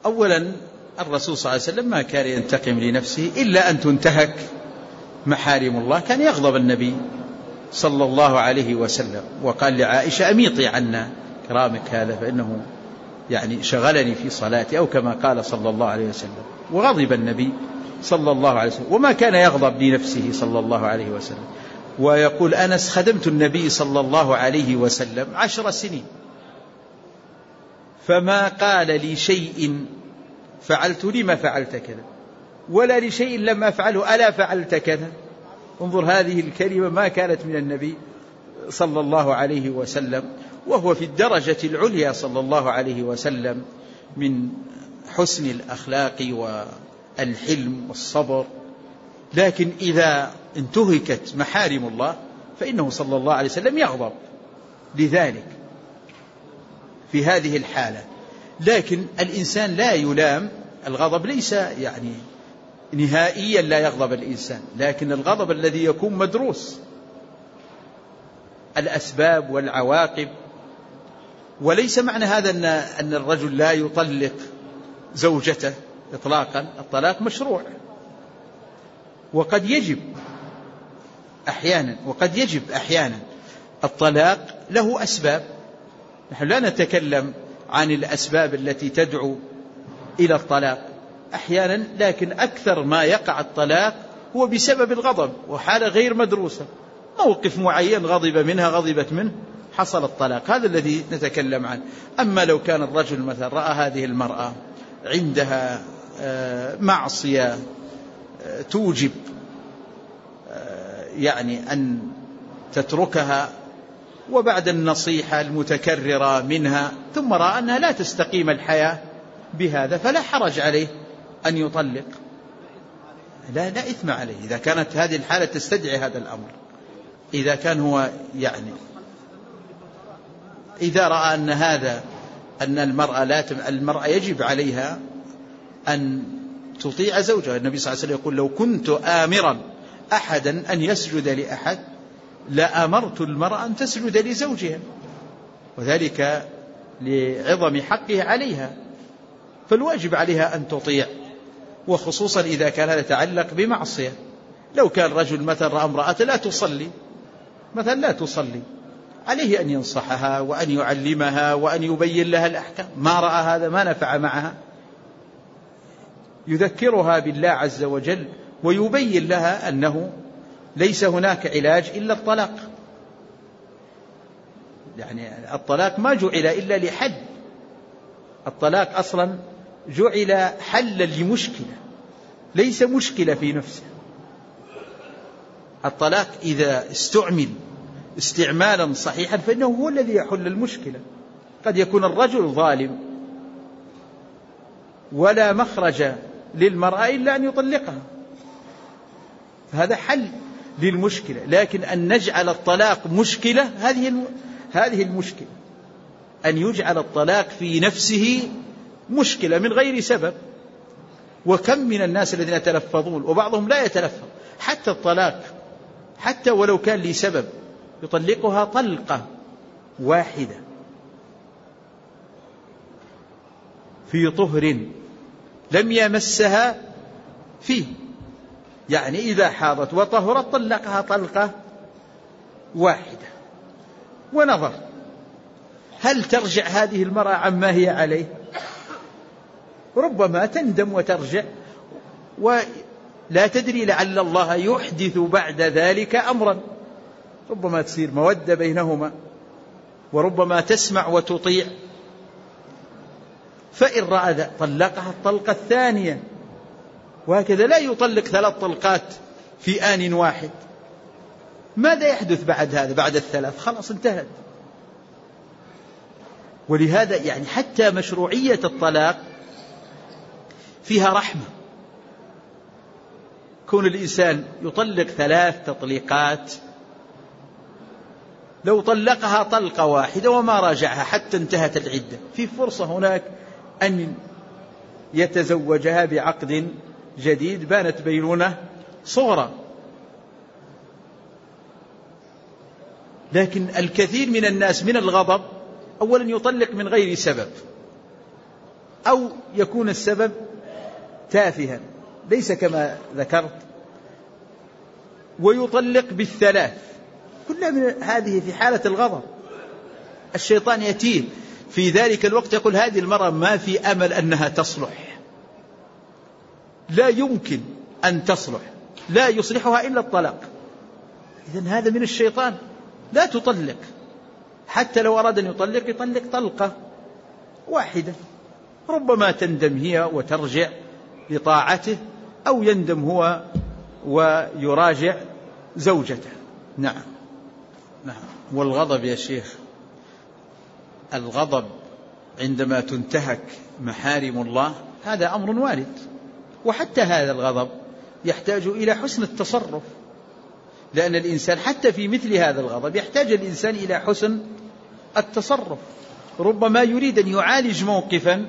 أولا الرسول صلى الله عليه وسلم ما كان ينتقم لنفسه إلا أن تنتهك محارم الله. كان يغضب النبي صلى الله عليه وسلم وقال لعائشة أميطي عنا كرامك هذا فإنه يعني شغلني في صلاتي، أو كما قال صلى الله عليه وسلم. وغضب النبي صلى الله عليه وسلم، وما كان يغضب لنفسه صلى الله عليه وسلم. ويقول أنس خدمت النبي صلى الله عليه وسلم 10 سنين فما قال لي شيء فعلت لما فعلت كذا، ولا لشيء لم أفعله ألا فعلت كذا. انظر هذه الكلمة ما كانت من النبي صلى الله عليه وسلم، وهو في الدرجة العليا صلى الله عليه وسلم من حسن الأخلاق والحلم والصبر. لكن إذا انتهكت محارم الله فإنه صلى الله عليه وسلم يغضب لذلك في هذه الحالة. لكن الإنسان لا يلام، الغضب ليس يعني نهائيا لا يغضب الإنسان، لكن الغضب الذي يكون مدروس الأسباب والعواقب. وليس معنى هذا أن الرجل لا يطلق زوجته إطلاقا، الطلاق مشروع وقد يجب أحيانا الطلاق له أسباب. نحن لا نتكلم عن الأسباب التي تدعو إلى الطلاق أحيانا، لكن أكثر ما يقع الطلاق هو بسبب الغضب وحالة غير مدروسة، موقف معين غضبت منه حصل الطلاق، هذا الذي نتكلم عنه. أما لو كان الرجل مثلا رأى هذه المرأة عندها معصية توجب يعني أن تتركها، وبعد النصيحة المتكررة منها ثم رأى أنها لا تستقيم الحياة بهذا، فلا حرج عليه أن يطلق، لا إثم عليه إذا كانت هذه الحالة تستدعي هذا الأمر. إذا كان هو يعني إذا رأى أن المرأة يجب عليها أن تطيع زوجها. النبي صلى الله عليه وسلم يقول لو كنت آمرا أحدا أن يسجد لأحد لأمرت المرأة أن تسجد لزوجها، وذلك لعظم حقه عليها، فالواجب عليها أن تطيع، وخصوصا إذا كان هذا يتعلق بمعصية. لو كان رجل مثلا رأى امرأة لا تصلي عليه أن ينصحها وأن يعلمها وأن يبين لها الأحكام. ما رأى هذا ما نفع معها، يذكرها بالله عز وجل ويبين لها أنه ليس هناك علاج إلا الطلاق. يعني الطلاق ما جعل إلا لحد، الطلاق أصلا جعل حلا لمشكلة ليس مشكلة في نفسه. الطلاق إذا استعمل استعمالا صحيحا فإنه هو الذي يحل المشكلة. قد يكون الرجل ظالم ولا مخرج للمرأة إلا أن يطلقها، هذا حل للمشكلة. لكن أن نجعل الطلاق مشكلة، هذه المشكلة، أن يجعل الطلاق في نفسه مشكلة من غير سبب. وكم من الناس الذين يتلفظون وبعضهم لا يتلفظ حتى الطلاق، حتى ولو كان لسبب، يطلقها طلقة واحدة في طهر لم يمسها فيه، يعني إذا حاضت وطهرت طلقها طلقة واحدة. ونظر هل ترجع هذه المرأة عما هي عليه؟ ربما تندم وترجع، ولا تدري لعل الله يحدث بعد ذلك أمرا، ربما تصير مودة بينهما، وربما تسمع وتطيع. فإن رأى طلقها الطلقة الثانية، وهكذا لا يطلق 3 طلقات في آن واحد. ماذا يحدث بعد هذا؟ بعد ال3 خلاص انتهت. ولهذا يعني حتى مشروعية الطلاق فيها رحمة. كون الإنسان يطلق 3 تطليقات، لو طلقها طلقة واحدة وما راجعها حتى انتهت العدة، في فرصة هناك أن يتزوجها بعقد جديد، بانت بينونة صغرى. لكن الكثير من الناس من الغضب أولا يطلق من غير سبب، أو يكون السبب تافها ليس كما ذكرت، ويطلق بالثلاث، كلها من هذه في حالة الغضب. الشيطان يأتيه في ذلك الوقت يقول هذه المرأة ما في أمل أنها تصلح، لا يمكن أن تصلح، لا يصلحها إلا الطلاق. إذن هذا من الشيطان، لا تطلق، حتى لو أراد أن يطلق طلقة واحدة، ربما تندم هي وترجع لطاعته، أو يندم هو ويراجع زوجته. نعم. والغضب يا شيخ، الغضب عندما تنتهك محارم الله هذا أمر وارد، وحتى هذا الغضب يحتاج إلى حسن التصرف، لأن الإنسان حتى في مثل هذا الغضب يحتاج الإنسان إلى حسن التصرف. ربما يريد أن يعالج موقفا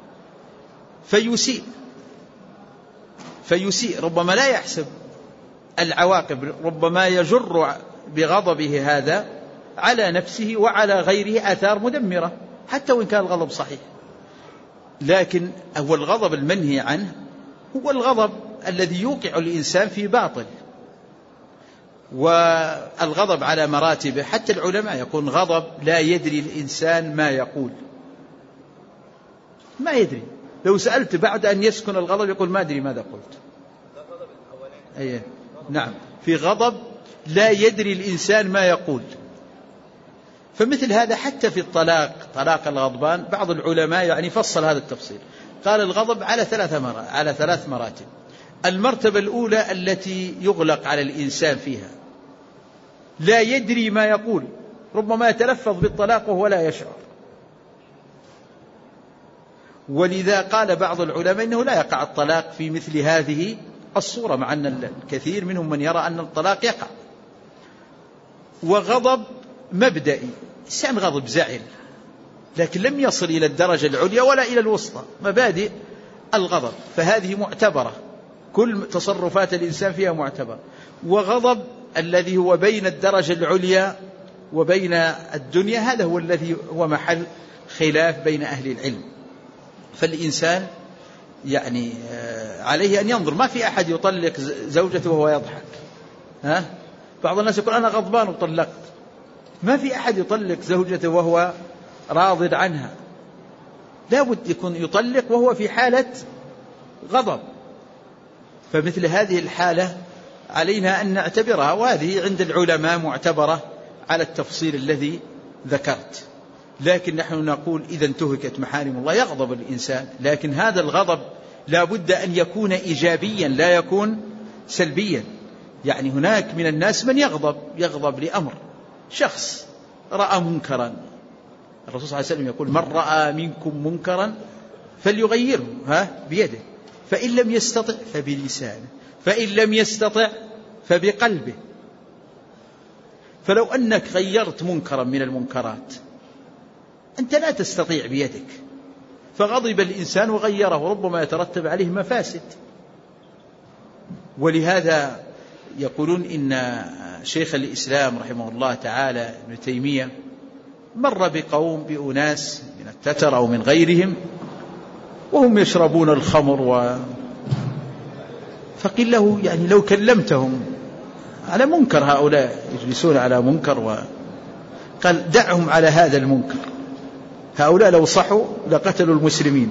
فيسيء، ربما لا يحسب العواقب، ربما يجر بغضبه هذا على نفسه وعلى غيره آثار مدمرة حتى وإن كان الغضب صحيح. لكن هو الغضب المنهي عنه هو الغضب الذي يوقع الإنسان في باطل، والغضب على مراتبه، حتى العلماء يكون غضب لا يدري الإنسان ما يقول، ما يدري، لو سألت بعد أن يسكن الغضب يقول ما أدري ماذا قلت. أيه. نعم، في غضب لا يدري الإنسان ما يقول. فمثل هذا حتى في طلاق الغضبان بعض العلماء يعني فصل هذا التفصيل، قال الغضب على ثلاث مراتب. المرتبة الأولى التي يغلق على الإنسان فيها، لا يدري ما يقول، ربما يتلفظ بالطلاق وهو لا يشعر، ولذا قال بعض العلماء إنه لا يقع الطلاق في مثل هذه الصورة، مع أن الكثير منهم من يرى أن الطلاق يقع. وغضب مبدئي، إنسان غضب زعل لكن لم يصل إلى الدرجة العليا ولا إلى الوسطى، مبادئ الغضب، فهذه معتبرة، كل تصرفات الإنسان فيها معتبرة. وغضب الذي هو بين الدرجة العليا وبين الدنيا، هذا هو الذي هو محل خلاف بين أهل العلم. فالإنسان يعني عليه أن ينظر، ما في أحد يطلق زوجته وهو يضحك. بعض الناس يقول أنا غضبان وطلقت، ما في أحد يطلق زوجته وهو راض عنها، لا بد يكون يطلق وهو في حالة غضب. فمثل هذه الحالة علينا أن نعتبرها، وهذه عند العلماء معتبرة على التفصيل الذي ذكرت. لكن نحن نقول إذا انتهكت محارم الله يغضب الإنسان، لكن هذا الغضب لا بد أن يكون إيجابيا لا يكون سلبيا. يعني هناك من الناس من يغضب لأمر، شخص رأى منكرا، الرسول صلى الله عليه وسلم يقول من رأى منكم منكرا فليغيره بيده، فإن لم يستطع فبلسانه، فإن لم يستطع فبقلبه. فلو أنك غيرت منكرا من المنكرات أنت لا تستطيع بيدك، فغضب الإنسان وغيره، ربما يترتب عليه مفاسد. ولهذا يقولون إن شيخ الإسلام رحمه الله تعالى ابن تيمية مر بأناس من التتر أو من غيرهم وهم يشربون الخمر، فقيل له يعني لو كلمتهم على منكر، هؤلاء يجلسون على منكر، قال دعهم على هذا المنكر، هؤلاء لو صحوا لقتلوا المسلمين،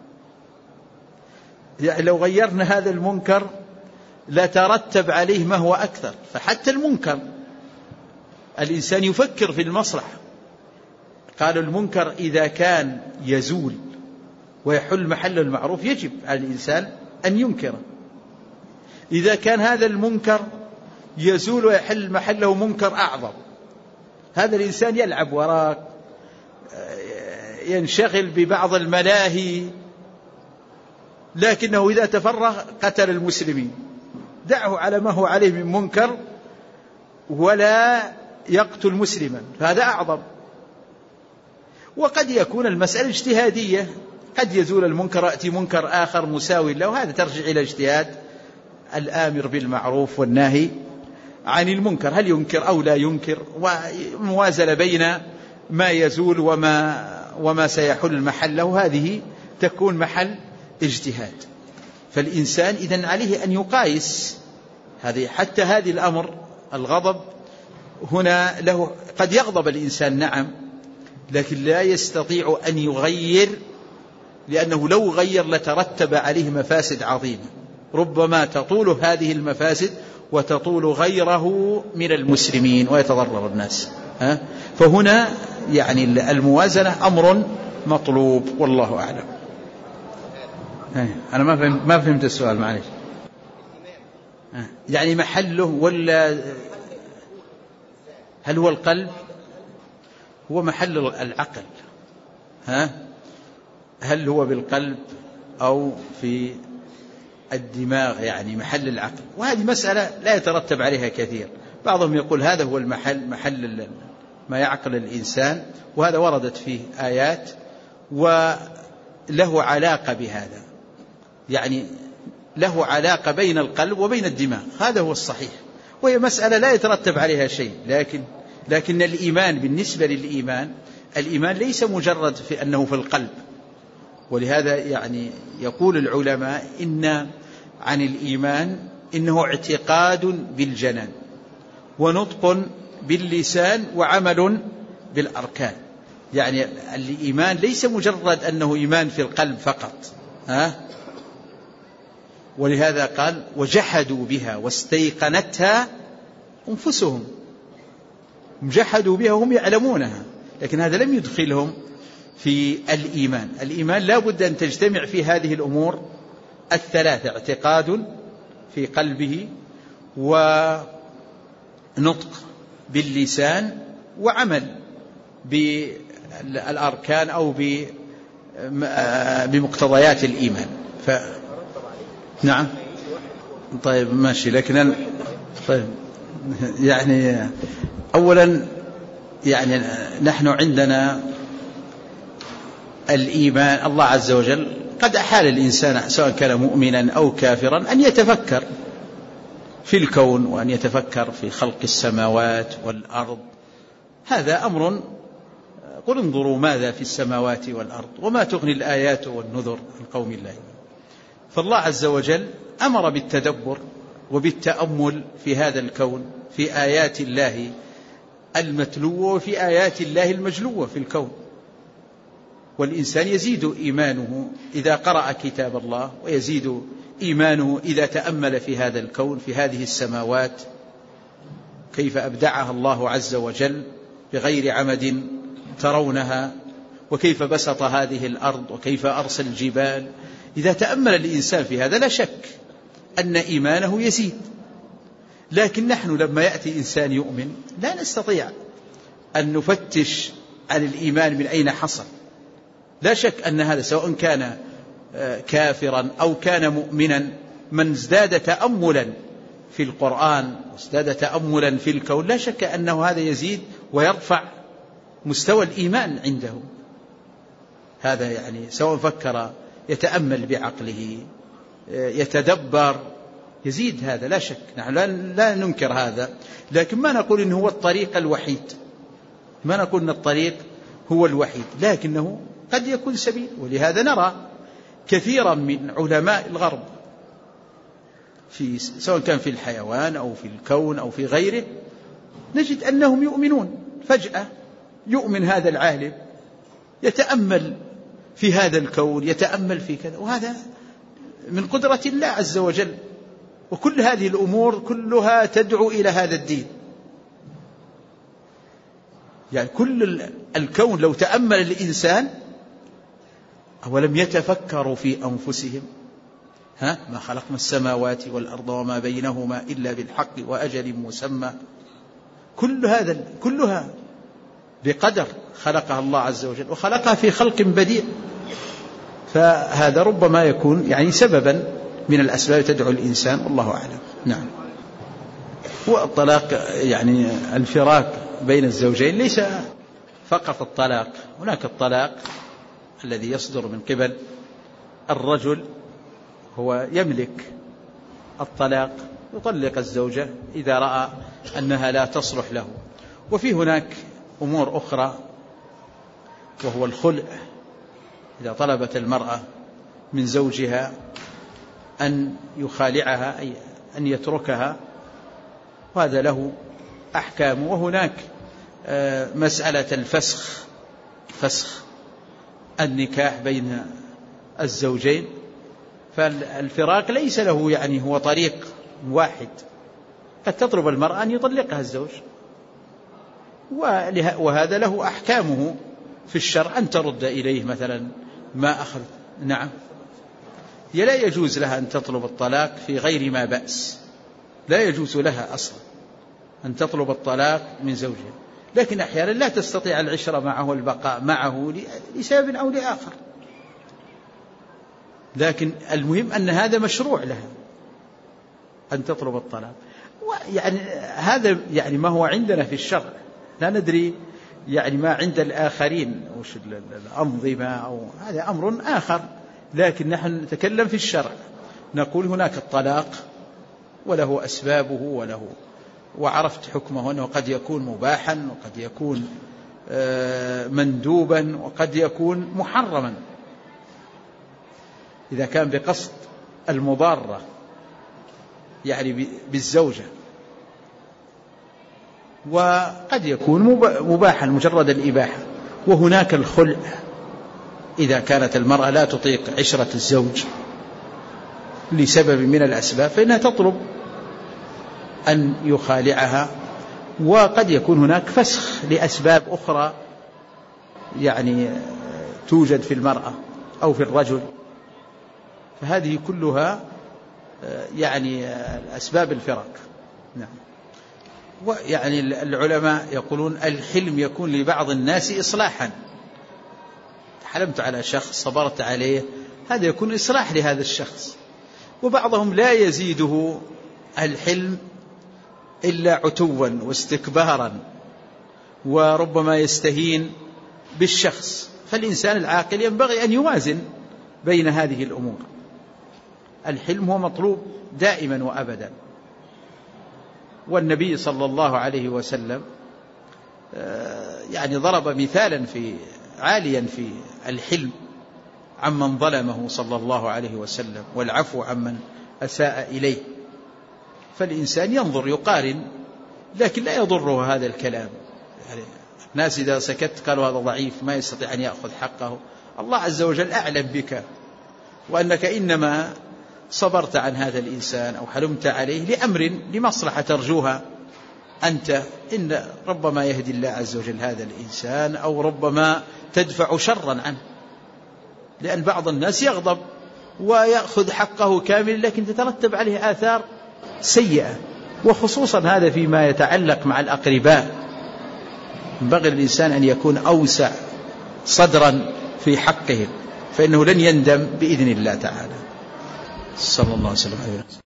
يعني لو غيرنا هذا المنكر لترتب عليه ما هو أكثر. فحتى المنكر الإنسان يفكر في المصلحة. قالوا المنكر إذا كان يزول ويحل محل المعروف يجب على الإنسان أن ينكره. إذا كان هذا المنكر يزول ويحل محله منكر أعظم، هذا الإنسان يلعب وراك، ينشغل ببعض الملاهي، لكنه إذا تفرغ قتل المسلمين. دعه على ما هو عليه من منكر ولا يقتل مسلما، فهذا أعظم. وقد يكون المسألة اجتهادية، قد يزول المنكر ويأتي منكر آخر مساوي له، هذا ترجع إلى اجتهاد الآمر بالمعروف والناهي عن المنكر، هل ينكر أو لا ينكر، وموازنة بين ما يزول وما سيحل محله، هذه تكون محل اجتهاد. فالإنسان إذن عليه أن يقايس حتى هذه الأمر. الغضب هنا له قد يغضب الإنسان نعم، لكن لا يستطيع أن يغير، لأنه لو غير لترتب عليه مفاسد عظيمة، ربما تطول هذه المفاسد وتطول غيره من المسلمين ويتضرر الناس. فهنا يعني الموازنة أمر مطلوب، والله أعلم. أنا ما فهمت السؤال، معلش. يعني محله ولا هل هو القلب؟ هو محل العقل. هل هو بالقلب أو في الدماغ؟ يعني محل العقل. وهذه مسألة لا يترتب عليها كثير. بعضهم يقول هذا هو محل ما يعقل الإنسان، وهذا وردت فيه آيات وله علاقة بهذا، يعني له علاقة بين القلب وبين الدماغ، هذا هو الصحيح. وهي مسألة لا يترتب عليها شيء. لكن الإيمان، بالنسبة للإيمان، الإيمان ليس مجرد في أنه في القلب. ولهذا يعني يقول العلماء إن عن الإيمان إنه اعتقاد بالجنان، ونطق باللسان، وعمل بالأركان. يعني الإيمان ليس مجرد أنه إيمان في القلب فقط. ولهذا قال وجحدوا بها واستيقنتها أنفسهم. جحدوا بها وهم يعلمونها، لكن هذا لم يدخلهم في الإيمان. الإيمان لا بد أن تجتمع في هذه الأمور الثلاثة: اعتقاد في قلبه، ونطق باللسان، وعمل بالأركان أو بمقتضيات الإيمان. نعم، طيب ماشي. لكن طيب يعني أولا يعني نحن عندنا الإيمان، الله عز وجل قد أحال الإنسان سواء كان مؤمنا أو كافرا أن يتفكر في الكون، وأن يتفكر في خلق السماوات والأرض. هذا أمر، قل انظروا ماذا في السماوات والأرض وما تغني الآيات والنذر عن قوم الله. فالله عز وجل أمر بالتدبر وبالتأمل في هذا الكون، في آيات الله المتلوة وفي آيات الله المجلوة في الكون. والإنسان يزيد إيمانه إذا قرأ كتاب الله، ويزيد إيمانه إذا تأمل في هذا الكون، في هذه السماوات، كيف أبدعها الله عز وجل بغير عمد ترونها، وكيف بسط هذه الأرض، وكيف أرسل الجبال. إذا تأمل الإنسان في هذا لا شك أن إيمانه يزيد. لكن نحن لما يأتي إنسان يؤمن لا نستطيع أن نفتش عن الإيمان من أين حصل. لا شك أن هذا سواء كان كافرا أو كان مؤمنا، من ازداد تأملا في القرآن وازداد تأملا في الكون لا شك أنه هذا يزيد ويرفع مستوى الإيمان عنده. هذا يعني سواء فكر، يتأمل بعقله، يتدبر، يزيد، هذا لا شك. نحن لا ننكر هذا، لكن ما نقول إنه هو الطريق الوحيد، ما نقول إن الطريق هو الوحيد، لكنه قد يكون سبيل. ولهذا نرى كثيرا من علماء الغرب سواء كان في الحيوان أو في الكون أو في غيره، نجد أنهم يؤمنون. فجأة يؤمن هذا العالم، يتأمل في هذا الكون، يتأمل في كذا، وهذا من قدرة الله عز وجل. وكل هذه الأمور كلها تدعو إلى هذا الدين. يعني كل الكون لو تأمل الإنسان، أولم يتفكروا في أنفسهم ما خلقنا السماوات والأرض وما بينهما إلا بالحق وأجل مسمى. كلها بقدر خلقها الله عز وجل، وخلقها في خلق بديع. فهذا ربما يكون يعني سببا من الأسباب تدعو الإنسان، والله أعلم. نعم. والطلاق يعني الفراق بين الزوجين ليس فقط الطلاق، هناك الطلاق الذي يصدر من قبل الرجل، هو يملك الطلاق، يطلق الزوجة إذا رأى أنها لا تصلح له. وفي هناك أمور أخرى وهو الخلع، إذا طلبت المرأة من زوجها أن يخالعها أي أن يتركها، وهذا له أحكام. وهناك مسألة الفسخ، فسخ النكاح بين الزوجين، فالفراق ليس له يعني هو طريق واحد، قد تطلب المرأة أن يطلقها الزوج، وهذا له أحكامه في الشرع، أن ترد إليه مثلا ما أخذ. نعم، هي لا يجوز لها أن تطلب الطلاق في غير ما بأس، لا يجوز لها أصلا أن تطلب الطلاق من زوجها، لكن أحيانا لا تستطيع العشرة معه والبقاء معه لسبب أو لآخر، لكن المهم أن هذا مشروع لها أن تطلب الطلاق. يعني هذا يعني ما هو عندنا في الشرع، لا ندري يعني ما عند الآخرين وش الأنظمة أو هذا أمر آخر، لكن نحن نتكلم في الشرع، نقول هناك الطلاق وله أسبابه وله، وعرفت حكمه أنه قد يكون مباحا وقد يكون مندوبا وقد يكون محرما إذا كان بقصد المضارة يعني بالزوجة، وقد يكون مباحا مجرد الإباحة. وهناك الخلع إذا كانت المرأة لا تطيق عشرة الزوج لسبب من الأسباب فإنها تطلب أن يخالعها، وقد يكون هناك فسخ لأسباب أخرى يعني توجد في المرأة أو في الرجل، فهذه كلها يعني أسباب الفراق. نعم. ويعني العلماء يقولون الحلم يكون لبعض الناس إصلاحا، حلمت على شخص صبرت عليه، هذا يكون إصلاح لهذا الشخص. وبعضهم لا يزيده الحلم إلا عتوا واستكبارا، وربما يستهين بالشخص. فالإنسان العاقل ينبغي أن يوازن بين هذه الأمور. الحلم هو مطلوب دائما وأبدا، والنبي صلى الله عليه وسلم يعني ضرب مثالا عاليا في الحلم عمن ظلمه صلى الله عليه وسلم، والعفو عمن أساء إليه. فالإنسان ينظر يقارن، لكن لا يضره هذا الكلام. يعني الناس إذا سكت قالوا هذا ضعيف ما يستطيع أن يأخذ حقه، الله عز وجل أعلم بك، وأنك إنما صبرت عن هذا الإنسان أو حلمت عليه لأمر لمصلحة ترجوها أنت، إن ربما يهدي الله عز وجل هذا الإنسان، أو ربما تدفع شرا عنه، لأن بعض الناس يغضب ويأخذ حقه كامل لكن تترتب عليه آثار سيئة، وخصوصا هذا فيما يتعلق مع الأقرباء. ينبغي للإنسان أن يكون أوسع صدرا في حقهم، فإنه لن يندم بإذن الله تعالى. صلى الله عليه وسلم.